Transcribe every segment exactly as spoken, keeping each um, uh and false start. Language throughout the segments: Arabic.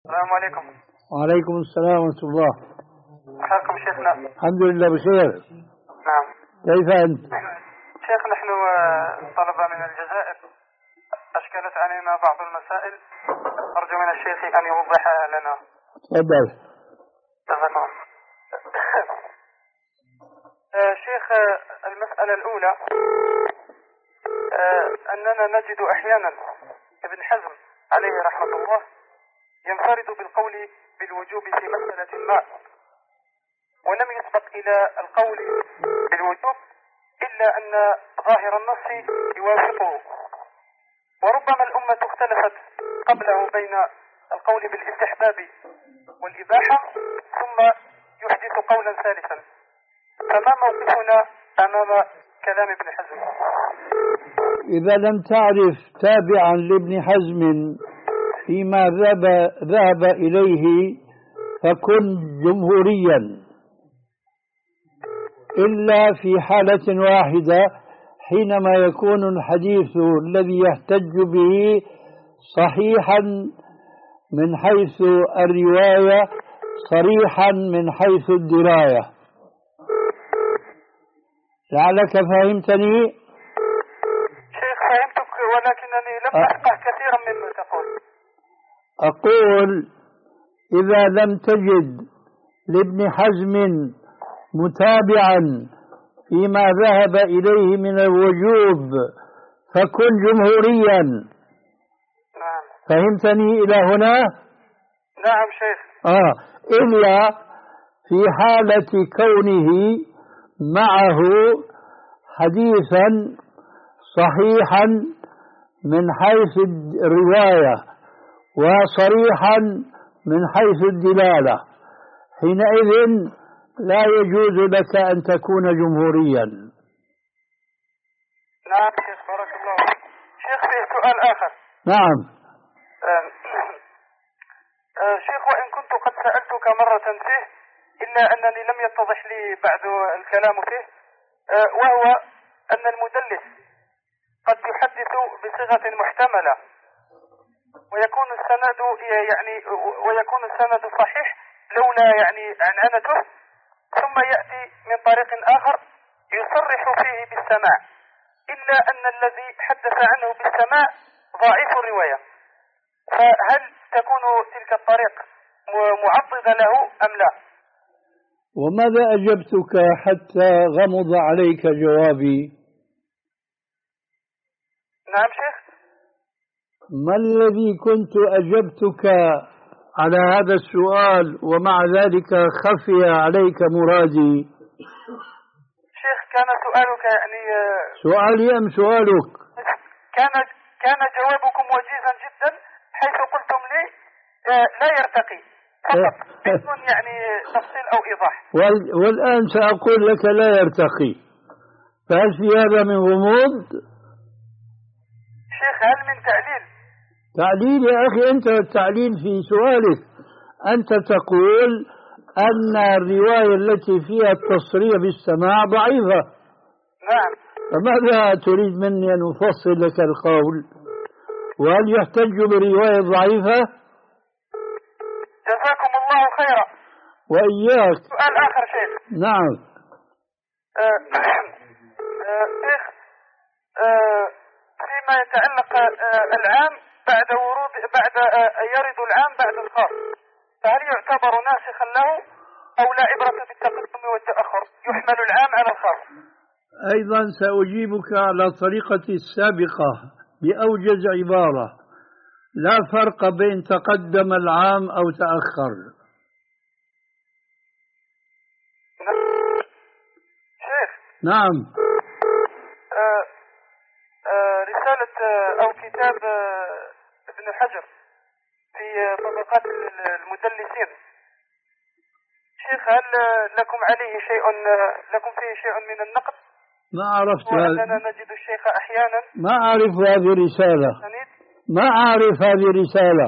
السلام عليكم. وعليكم السلام ورحمة الله. حالكم شيخنا؟ الحمد لله بخير. نعم. كيف أنت؟ شيخ نحن طلبة من الجزائر، أشكلت علينا بعض المسائل، أرجو من الشيخ أن يوضحها لنا. تفضل. تفضل. شيخ، المسألة الأولى أننا نجد أحيانا ابن حزم عليه رحمة الله ينفرد بالقول بالوجوب في مسألة ما، ولم يسبق إلى القول بالوجوب إلا أن ظاهر النص يوافقه، وربما الأمة اختلفت قبله بين القول بالاستحباب والإباحة ثم يحدث قولا ثالثا، فما موقفنا أمام كلام ابن حزم؟ إذا لم تعرف تابعا لابن حزم فيما ذهب, ذهب إليه فكن جمهوريا، إلا في حالة واحدة، حينما يكون الحديث الذي يحتج به صحيحا من حيث الرواية صريحا من حيث الدراية. لعلك فهمتني؟ شيخ فهمتك، ولكنني لم أفقه كثيرا مما تقول. أقول إذا لم تجد لابن حزم متابعا فيما ذهب إليه من الوجوب فكن جمهوريا. نعم. فهمتني إلى هنا؟ نعم شيخ. آه إلا في حالة كونه معه حديثا صحيحا من حيث الرواية وصريحا من حيث الدلالة، حينئذ لا يجوز لك أن تكون جمهوريا. نعم شيخ، بارك الله فيك. شيخ في سؤال آخر. نعم. آه آه شيخ، وإن كنت قد سألتك مرة فيه إلا أنني لم يتضح لي بعد الكلام فيه، آه وهو أن المدلس قد يحدث بصيغة محتملة ويكون السند يعني ويكون السند صحيح لولا يعني عنعنته، ثم يأتي من طريق آخر يصرح فيه بالسماع، إلا أن الذي حدث عنه بالسماع ضعيف الرواية، فهل تكون تلك الطريق معضدة له أم لا؟ وماذا أجبتك حتى غمض عليك جوابي؟ نعم شيخ. ما الذي كنت أجبتك على هذا السؤال ومع ذلك خفي عليك مرادي؟ شيخ كان سؤالك يعني سؤالي أم سؤالك؟ كان كان جوابكم وجيزا جدا، حيث قلتم لي لا يرتقي فقط بدون يعني تفصيل أو إيضاح. والآن سأقول لك لا يرتقي، فهل في هذا من غموض؟ شيخ هل من تعليل؟ تعليل يا أخي، أنت التعليل في سؤالك. أنت تقول أن الرواية التي فيها التصريح بالسماع ضعيفة. نعم. فماذا تريد مني أن أفصل لك القول؟ وهل يحتج برواية ضعيفة؟ جزاكم الله خيرا. وإياك. سؤال آخر شيخ. نعم. آه آه شيخ، آه فيما يتعلق آه العام بعد ورود بعد آه يرد العام بعد الخاص، فهل يعتبر ناسخا له أو لا عبرة بالتقدم والتأخر، يحمل العام على الخاص؟ أيضا سأجيبك على طريقتي السابقة بأوجز عبارة: لا فرق بين تقدم العام أو تأخر. شيخ. نعم. آه آه رسالة آه أو كتاب آه ابن حجر في آه طبقات المدلسين، شيخ هل لكم عليه شيء لكم فيه شيء من النقد؟ ما عرفت. وأننا نجد الشيخ أحيانا. ما أعرف هذه الرسالة. ما أعرف هذه الرسالة.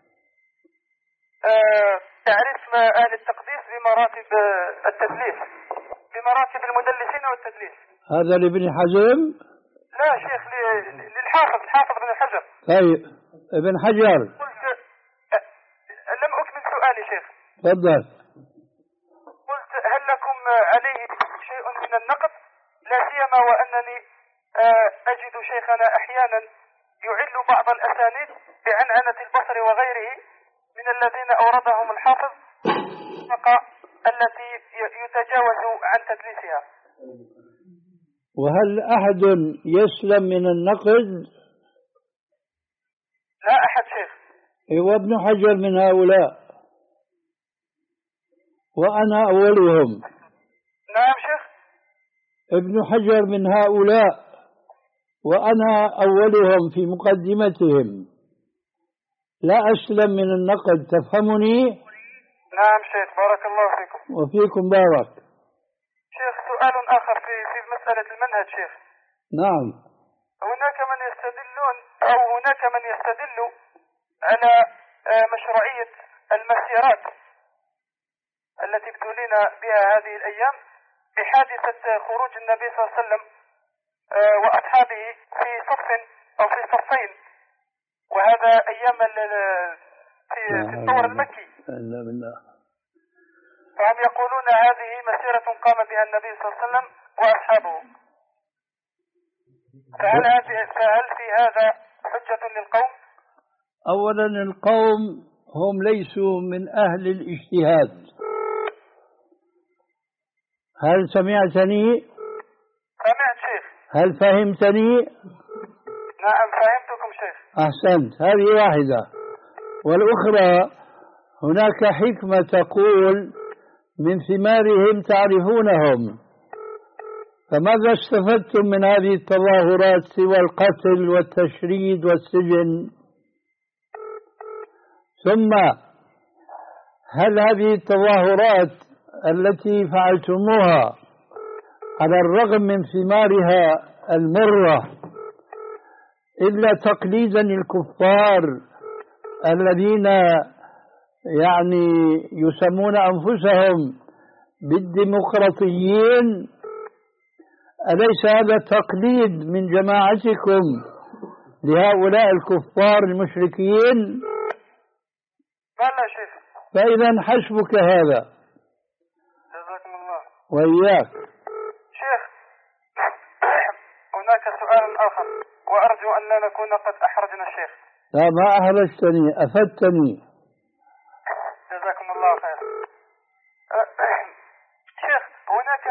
أه تعرف أهل التقديس بمراتب التدليس، بمراتب المدلسين والتدليس. هذا لابن حزم؟ لا شيخ، للحافظ، الحافظ ابن حجر. طيب ابن حجر. قلت لم سؤالي شيخ. تفضل. قلت هل لكم عليه شيء من النقد، لا سيما وأنني أجد شيخنا أحيانا يعل بعض الأسانيد بعنعنة البصر وغيره من الذين أوردهم الحافظ التي يتجاوز عن تدليسها. وهل أحد يسلم من النقد؟ لا أحد شيخ. وابن حجر من هؤلاء وأنا أولهم. نعم شيخ. ابن حجر من هؤلاء وأنا أولهم في مقدمتهم، لا أسلم من النقد، تفهمني؟ نعم شيخ، بارك الله فيكم. وفيكم بارك. شيخ سؤال آخر في في مسألة المنهج شيخ. نعم. هناك من يستدلون أو هناك من يستدل على مشروعية المسيرات التي ابتلينا بها هذه الأيام بحادثة خروج النبي صلى الله عليه وسلم وأصحابه في صف أو في صفين، وهذا أيام في الثور المكي. فهم يقولون هذه مسيرة قام بها النبي صلى الله عليه وسلم وأصحابه، فهل فهل في هذا حجة للقوم؟ أولا القوم هم ليسوا من أهل الاجتهاد. هل سمعتني؟ سمعت شيخ. هل فهمتني؟ نعم فهمتكم شيخ. أحسنت، هذه واحدة. والأخرى هناك حكمة تقول من ثمارهم تعرفونهم، فماذا استفدتم من هذه التظاهرات سوى القتل والتشريد والسجن؟ ثم هل هذه التظاهرات التي فعلتموها على الرغم من ثمارها المرة إلا تقليدا الكفار الذين يعني يسمون أنفسهم بالديمقراطيين؟ أليس هذا تقليد من جماعتكم لهؤلاء الكفار المشركين؟ بلى شيخ. فإذا حسبك هذا. جزاكم الله. وإياك. شيخ هناك سؤال آخر وأرجو أن لا نكون قد أحرجنا الشيخ. لا ما أحرجتني، أفدتني. جزاكم الله خير. شيخ هناك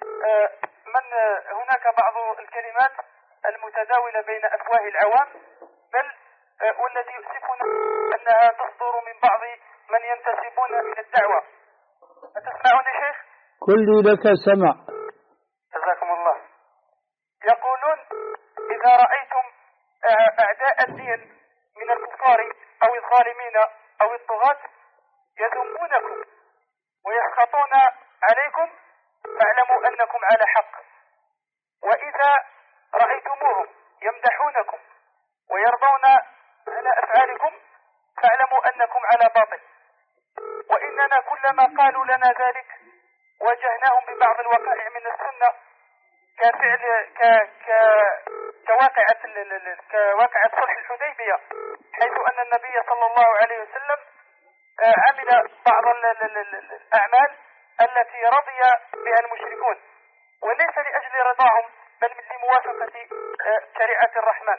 من هناك بعض الكلمات المتداولة بين أفواه العوام، بل والذي يؤسفنا أنها تصدر من بعض من ينتسبون إلى الدعوة. أتسمعني شيخ؟ كلي لك سمع. جزاكم الله. يقولون إذا رأيتم أعداء الدين من الكفار أو الظالمين أو الطغاة يذمونكم ويسخطون عليكم فاعلموا أنكم على حق، وإذا رأيتموهم يمدحونكم ويرضون على أفعالكم فاعلموا أنكم على باطل، وإننا كلما قالوا لنا ذلك واجهناهم ببعض الوقائع من السنة كفعل ك ك كواقعة كواقعة صلح الحديبية، حيث أن النبي صلى الله عليه وسلم عمل بعض الأعمال التي رضي بها المشركون وليس لأجل رضاهم بل لموافقة شريعة الرحمن.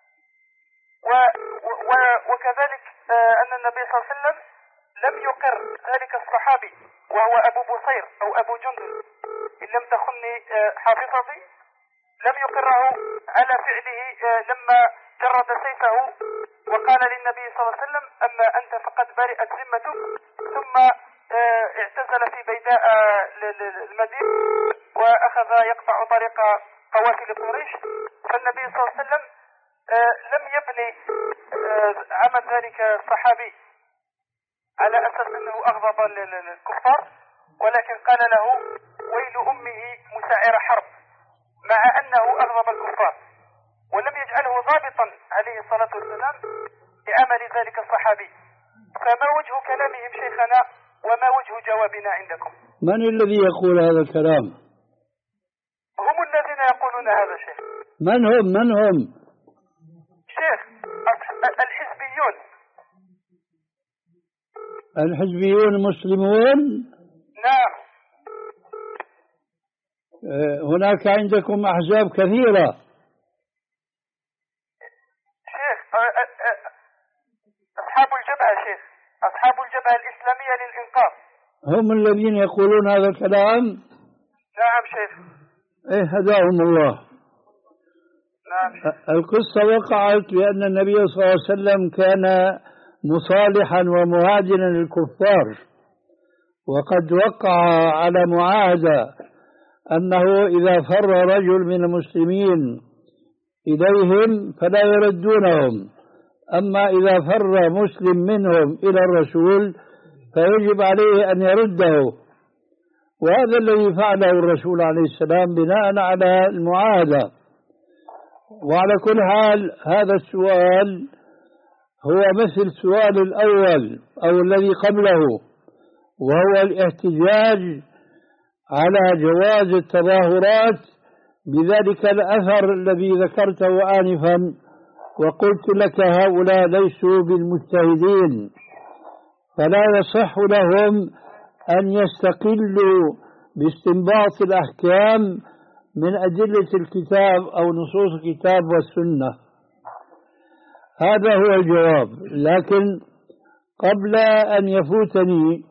و و وكذلك أن النبي صلى الله عليه وسلم لم يقر ذلك الصحابي وهو أبو بصير أو أبو جندل إن لم تخني حافظتي، لم يقره على فعله لما جرد سيفه وقال للنبي صلى الله عليه وسلم أما أنت فقد برئت ذمتك، ثم اعتزل في بيداء المدينة وأخذ يقطع طريق قوافل قريش. فالنبي صلى الله عليه وسلم لم يبني عمل ذلك الصحابي على أساس أنه أغضب الكفار، ولكن قال له ويل أمه مساعر حرب، مع أنه أغضب الكفار، ولم يجعله ضابطا عليه الصلاة والسلام لعمل ذلك الصحابي. فما وجه كلامهم شيخنا وما وجه جوابنا عندكم؟ من الذي يقول هذا الكلام؟ هم الذين يقولون هذا شيخ. من هم من هم؟ شيخ الحزبيون. الحزبيون مسلمون؟ نعم. هناك عندكم أحزاب كثيرة. شيخ أصحاب الجبهة شيخ أصحاب الجبهة الإسلامية للإنقاذ هم الذين يقولون هذا الكلام. نعم شيخ. إيه هداهم الله. نعم. القصة وقعت لأن النبي صلى الله عليه وسلم كان مصالحا ومهادنا للكفار، وقد وقع على معاهدة أنه إذا فر رجل من المسلمين إليهم فلا يردونهم، أما إذا فر مسلم منهم إلى الرسول فيجب عليه أن يرده، وهذا الذي فعله الرسول عليه السلام بناء على المعاهدة. وعلى كل حال هذا السؤال هو مثل السؤال الأول أو الذي قبله، وهو الاحتجاج على جواز التظاهرات بذلك الأثر الذي ذكرته آنفا، وقلت لك هؤلاء ليسوا بالمجتهدين، فلا يصح لهم أن يستقلوا باستنباط الأحكام من أدلة الكتاب أو نصوص الكتاب والسنة. هذا هو الجواب. لكن قبل أن يفوتني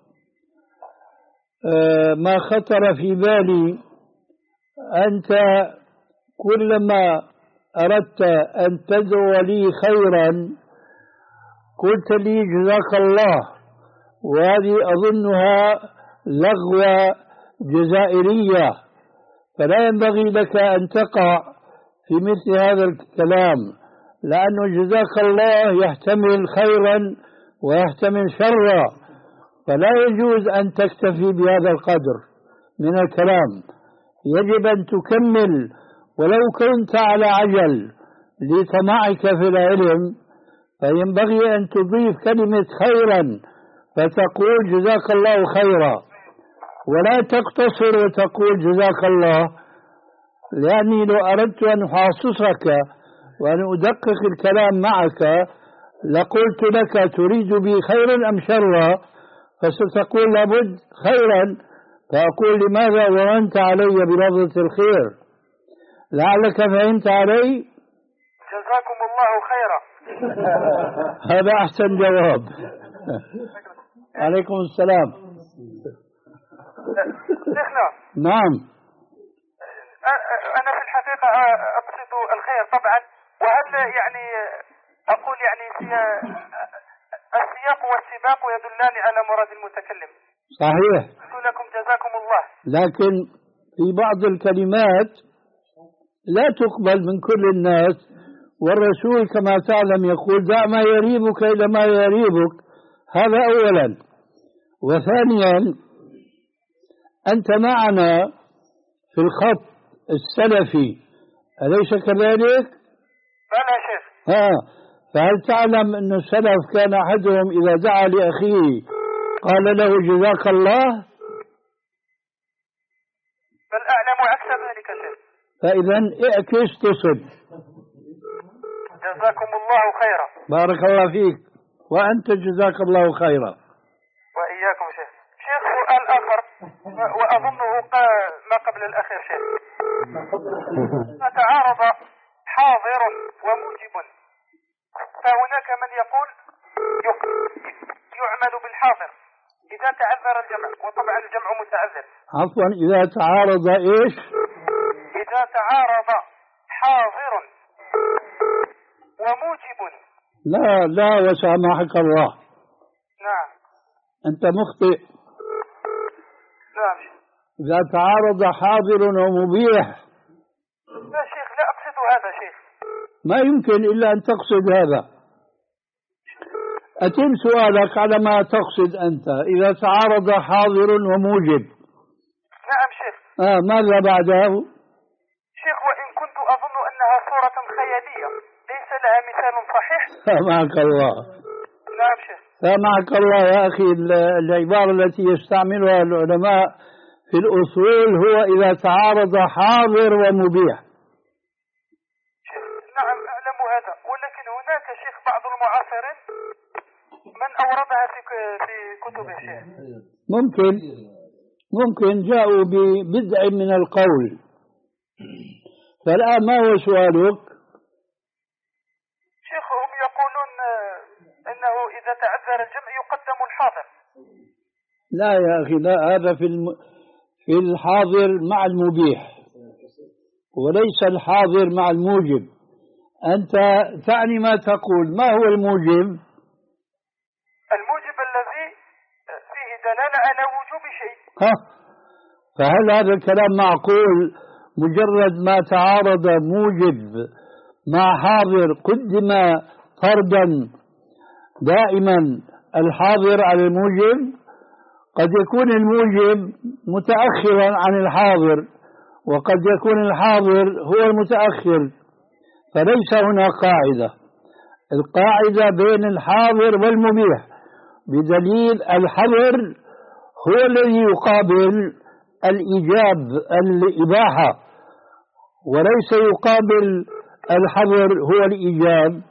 ما خطر في بالي، أنت كلما أردت أن تدعو لي خيرا قلت لي جزاك الله، وهذه أظنها لغوة جزائرية، فلا ينبغي لك أن تقع في مثل هذا الكلام، لأنه جزاك الله يحتمل خيرا ويحتمل شرا، فلا يجوز أن تكتفي بهذا القدر من الكلام، يجب أن تكمل ولو كنت على عجل لطمعك في العلم، فينبغي أن تضيف كلمة خيرا فتقول جزاك الله خيرا، ولا تقتصر وتقول جزاك الله، لأني لو أردت أن أحاصصك وأن أدقق الكلام معك لقلت لك تريد بي خيرا أم شرا، فستقول لابد خيرا، فأقول لماذا ظننت علي بلفظة الخير؟ لعلك فهمت علي. جزاكم الله خيرا. هذا أحسن جواب. عليكم السلام. شيخنا. نعم. أنا في الحقيقة أقصد الخير طبعا، وهل يعني أقول يعني السياق والسباق يدلان على مراد المتكلم. صحيح. قلت لكم جزاكم الله. لكن في بعض الكلمات لا تقبل من كل الناس، والرسول كما تعلم يقول دع ما يريبك إلى ما يريبك، هذا أولا. وثانيا أنت معنا في الخط السلفي أليس كذلك؟ بلى شيخ. ها، فهل تعلم أن السلف كان أحدهم إذا دعا لأخيه قال له جزاك الله؟ بل أعلم عكس ذلك شيخ. فإذا اعكس تصب. جزاكم الله خيرا. بارك الله فيك، وأنت جزاك الله خيرا. وإياكم شيخ. شيخ سؤال آخر وأظنه ما قبل الأخير شيخ. تعارض حاضر وموجب، فهناك من يقول يعمل بالحاضر إذا تعذر الجمع، وطبعا الجمع متعذر. عفوا، إذا تعارض إيش؟ إذا تعارض حاضر وموجب. لا لا وسامحك الله. نعم. أنت مخطئ. نعم. إذا تعارض حاضر ومبيح. لا شيخ، لا أقصد هذا شيخ. ما يمكن إلا أن تقصد هذا. أتم سؤالك على ما تقصد أنت. إذا تعارض حاضر وموجب. نعم شيخ. آه ماذا بعده؟ شيخ وإن كنت أظن أنها صورة خيالية ليس لها مثال صحيح. سامحك الله. نعم شيخ. سامحك الله يا أخي، العبارة التي يستعملها العلماء في الأصول هو إذا تعارض حاضر ومبيح. نعم أعلم هذا، ولكن هناك شيخ بعض المعاصرين من أوردها في في كتبه شيخ. ممكن ممكن جاءوا ببدع من القول. فالآن ما هو سؤالك؟ شيخ هم يقولون أنه إذا تعذر الجمع يقدم الحاضر. لا يا أخي، لا، هذا في الم... في الحاضر مع المبيح، وليس الحاضر مع الموجب. أنت تعني ما تقول. ما هو الموجب؟ الموجب الذي فيه دلالة على وجوب شيء. ها، فهل هذا الكلام معقول؟ مجرد ما تعارض موجب مع حاضر قدم فردا دائما الحاضر على الموجب؟ قد يكون الموجب متأخرا عن الحاضر، وقد يكون الحاضر هو المتأخر، فليس هنا قاعدة. القاعدة بين الحاضر والمبيح، بدليل الحظر هو الذي يقابل الإيجاب الإباحة، وليس يقابل الحظر هو الإيجاب.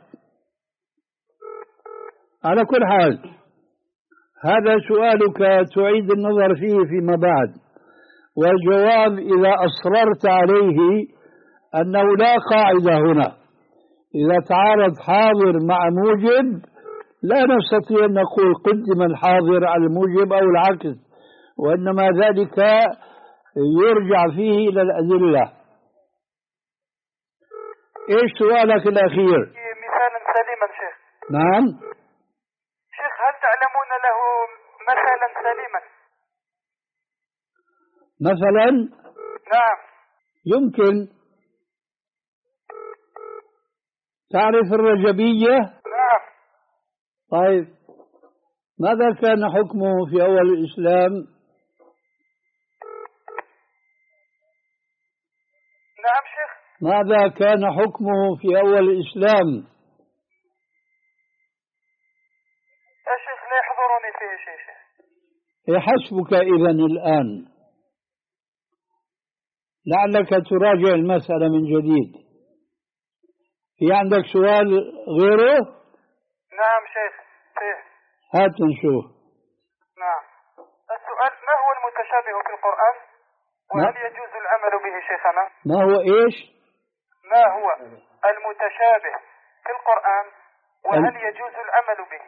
على كل حال، هذا سؤالك تعيد النظر فيه فيما بعد، والجواب إذا أصررت عليه أنه لا قاعدة هنا. إذا تعارض حاضر مع موجب لا نستطيع أن نقول قدم الحاضر على الموجب أو العكس، وإنما ذلك يرجع فيه إلى الأدلة. إيش سؤالك الأخير؟ مثالا سليما شيخ. نعم شيخ، هل تعلمون له مثلا سليما؟ مثلا؟ نعم. يمكن. تعرف الرجبية؟ نعم. طيب، ماذا كان حكمه في أول الإسلام؟ نعم شيخ. ماذا كان حكمه في أول الإسلام؟ يا شيخ لا يحضرني فيه شيء شيخ. يحسبك إذن الآن، لعلك تراجع المسألة من جديد. في عندك سؤال غيره؟ نعم شيخ فيه. هات نشوف. نعم. السؤال: ما هو المتشابه في القرآن؟ وهل يجوز العمل به شيخنا؟ ما هو إيش؟ ما هو المتشابه في القرآن وهل يجوز العمل به؟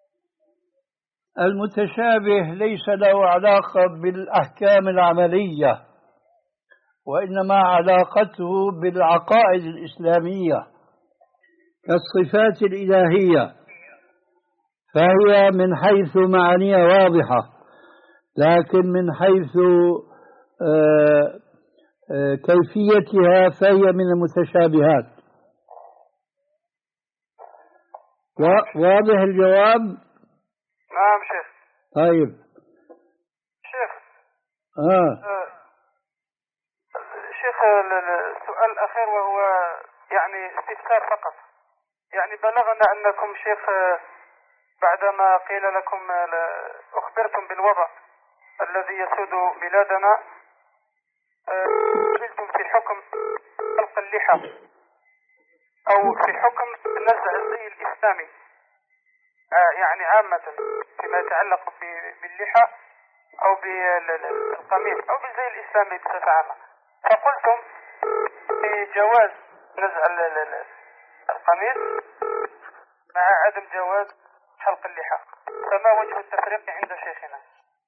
المتشابه ليس له علاقة بالأحكام العملية، وإنما علاقته بالعقائد الإسلامية كالصفات الإلهية، فهي من حيث معانيها واضحة، لكن من حيث آآ آآ كيفيتها فهي من المتشابهات. واضح الجواب؟ نعم شيخ. طيب شيخ. آه. آه. شيخ، السؤال الأخير وهو يعني استفسار فقط. يعني بلغنا أنكم شيخ بعدما قيل لكم أخبرتم بالوضع الذي يسود بلادنا قلتم في حكم خلق اللحى أو في حكم نزع الزي الإسلامي يعني عامة فيما يتعلق باللحى أو بالقميص أو بالزي الإسلامي بصفة عامة، فقلتم بجواز نزع القميص مع عدم جواز حلق اللحى، فما وجه التفريق عند شيخنا؟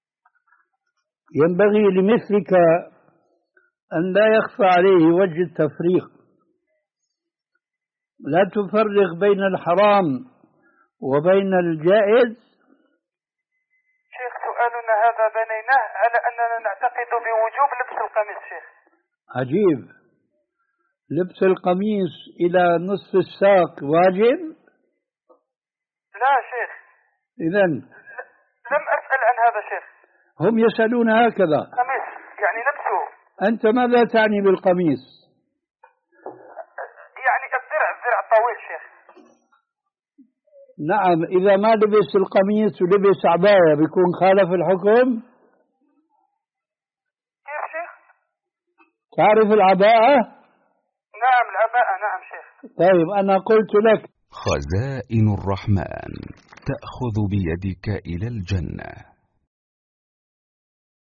ينبغي لمثلك أن لا يخفى عليه وجه التفريق. لا تفرق بين الحرام وبين الجائز. شيخ، سؤالنا هذا بنيناه على أننا نعتقد بوجوب لبس القميص. شيخ عجيب، لبس القميص إلى نصف الساق واجب؟ لا شيخ. إذن لم أسأل عن هذا شيخ. هم يسألون هكذا. قميص يعني لبسه. أنت ماذا تعني بالقميص؟ يعني الذرع الذرع الطويل شيخ. نعم، إذا ما لبس القميص ولبس عباية بيكون خالف الحكم؟ كيف شيخ؟ تعرف العباءة؟ نعم العباءة. نعم شيخ. طيب أنا قلت لك خزائن الرحمن. تأخذ بيدك إلى الجنة.